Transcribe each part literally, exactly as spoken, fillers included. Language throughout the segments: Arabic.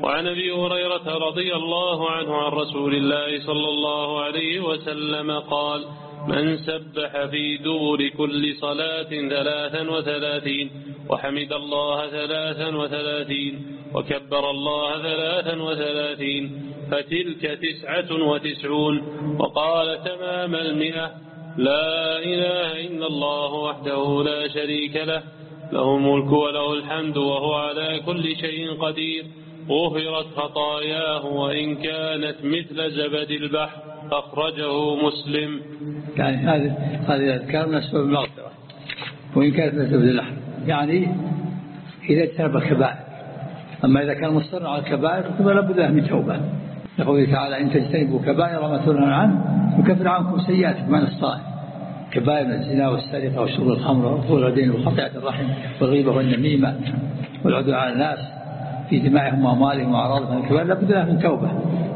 وعن أبي هريرة رضي الله عنه عن رسول الله صلى الله عليه وسلم قال: من سبح في دبر كل صلاة ثلاثا وثلاثين وحمد الله ثلاثا وثلاثين وكبر الله ثلاثا وثلاثين فتلك تسعة وتسعون. وقال تمام المئة: لا إله إلا الله وحده لا شريك له، له الملك وله الحمد وهو على كل شيء قدير، غفرت خطاياه وإن كانت مثل زبد البحر. أخرجه مسلم. يعني هذه هذه الأذكار من أسباب المغفرة وإن كانت مثل زبد البحر، يعني إذا اجتنب الكبائر. أما إذا كان مصرا على الكبائر فلا بد له من توبة، يقول تعالى: إن تجتنبوا كبائر ما تنهون عنه يكفر عنكم سيئاتكم. من الصائم كبائر من الزنا والسرقة وشرب الخمر وطول الدين وقطيعة الرحم والغيبة والنميمة والعدوان على الناس في دمائهم وأموالهم وأعراضهم، الكبائر لا بد له من توبة.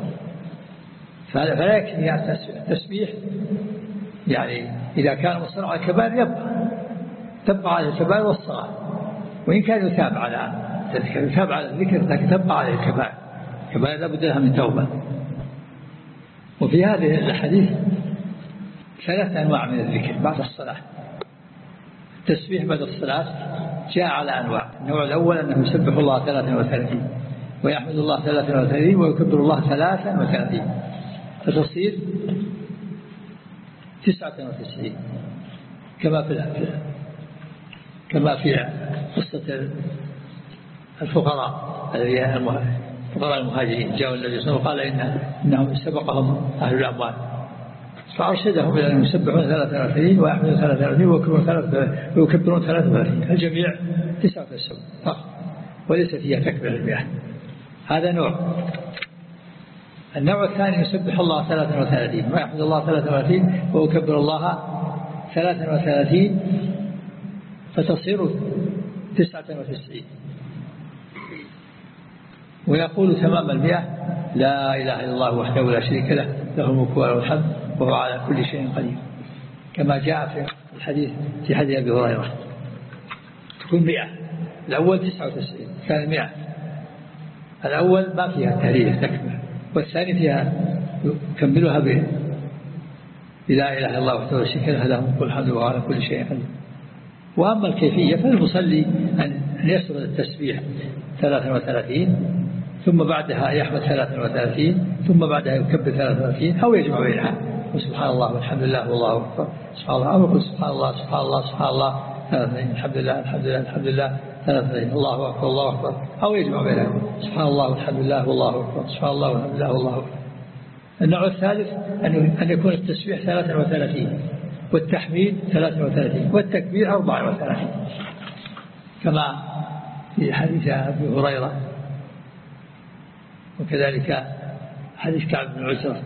فلا يكفي التسبيح، يعني إذا كان مصر على الكبائر يبقى تبقى على الكبائر والصغائر، وإن كان يتابع على يتابع على الذكر لكن تبقى على الكبائر. الكبائر لا بد لها من توبة. وفي هذه الحديث ثلاث أنواع من الذكر بعد الصلاة. التسبيح بعد الصلاة جاء على أنواع. النوع الأول أنه يسبح الله ثلاثا وثلاثين ويحمد الله ثلاثا وثلاثين ويكبر الله ثلاثا وثلاثين، فتصير تسعة وتسعين كما في كما في قصة الفقراء الفقراء المهاجرين جاءوا النبي صلى الله عليه وسلم وقال إن إنهم سبقهم أهل الأموال فأرشدهم إلى أن يسبحون ثلاثة وثلاثين ويحمدون ثلاثة وثلاثين ويكبرون ثلاثة وثلاثين، الجميع تسعة وتسعين فقط وليس فيها تكبير المئة. هذا نوع. النوع الثاني يسبح الله ثلاثة وثلاثين ويحمد الله ثلاثة وثلاثين ويكبر الله ثلاثة وثلاثين فتصير تسعة وتسعين، ويقول تمام المئة: لا إله إلا الله وحده لا شريك له، له الملك وله الحمد وهو على كل شيء قدير، كما جاء في الحديث في حديث أبي هريرة. تكون مئة. الأول تسعة وتسعين، كان مئة. الأول ما فيها تهليل تكبير، والثاني فيها يكملها ب لا إله إلا الله وحده لا شريك له، له الملك والحمد وهو على كل شيء قدير. وأما الكيفية فالمصلي أن يسرد التسبيح ثلاثة وثلاثين ثم بعدها يحمد ثلاثة وثلاثين ثم بعدها يكبر ثلاثة وثلاثين أو يجمع بينها، وسبحان الله والحمد لله والله أكبر سبحان الله، أو يقول سبحان الله سبحان الله سبحان الله ثلاثين، الحمد لله الحمد لله الحمد لله ثلاثين، الله أكبر الله أكبر، أو يجمع بينها سبحان الله والحمد لله والله أكبر سبحان الله والحمد لله والله أكبر. النوع الثالث أن يكون التسبيح ثلاثة وثلاثين والتحميد ثلاثة وثلاثين والتكبير أربعة وثلاثين، كما في حديث أبي هريرة، وكذلك حديث كعب بن عجرة.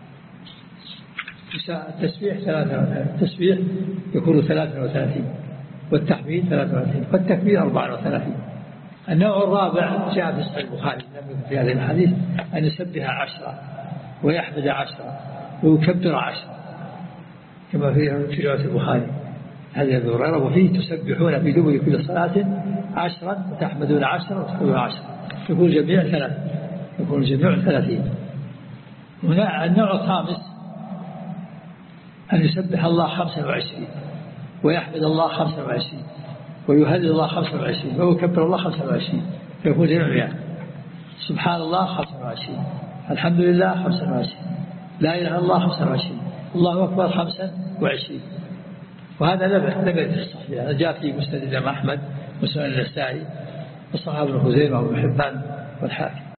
التسبيح ثلاثة وثلاثين، التسبيح يكون ثلاثة وثلاثين والتحميد ثلاثة وثلاثين والتكبير أربعة وثلاثين. النوع الرابع جاء في صحيح البخاري لم يكن في هذا الحديث أن يسبح عشرة ويحمد عشرة ويكبر عشرة، كما في رواية البخاري هذا أبي هريرة: وفيه تسبحون في دبر كل صلاة عشرا وتحمدون عشرا وتكبرون عشرا، يكون الجميع ثلاث يكون الجميع ثلاثين. النوع الخامس أن يسبح الله خمسة وعشرين ويحمد الله خمسة وعشرين ويهلل الله خمسة وعشرين ويكبر الله خمسة وعشرين، فيكون جميع سبحان الله خمسة وعشرين، الحمد لله خمسة وعشرين، لا إله إلا الله خمسة وعشرين، الله أكبر خمسة وعشرين. وهذا لم يرد في الصحيح، هذا جاء في مسند الإمام أحمد وسنن النسائي وصححه ابن خزيمة وابن حبان والحاكم.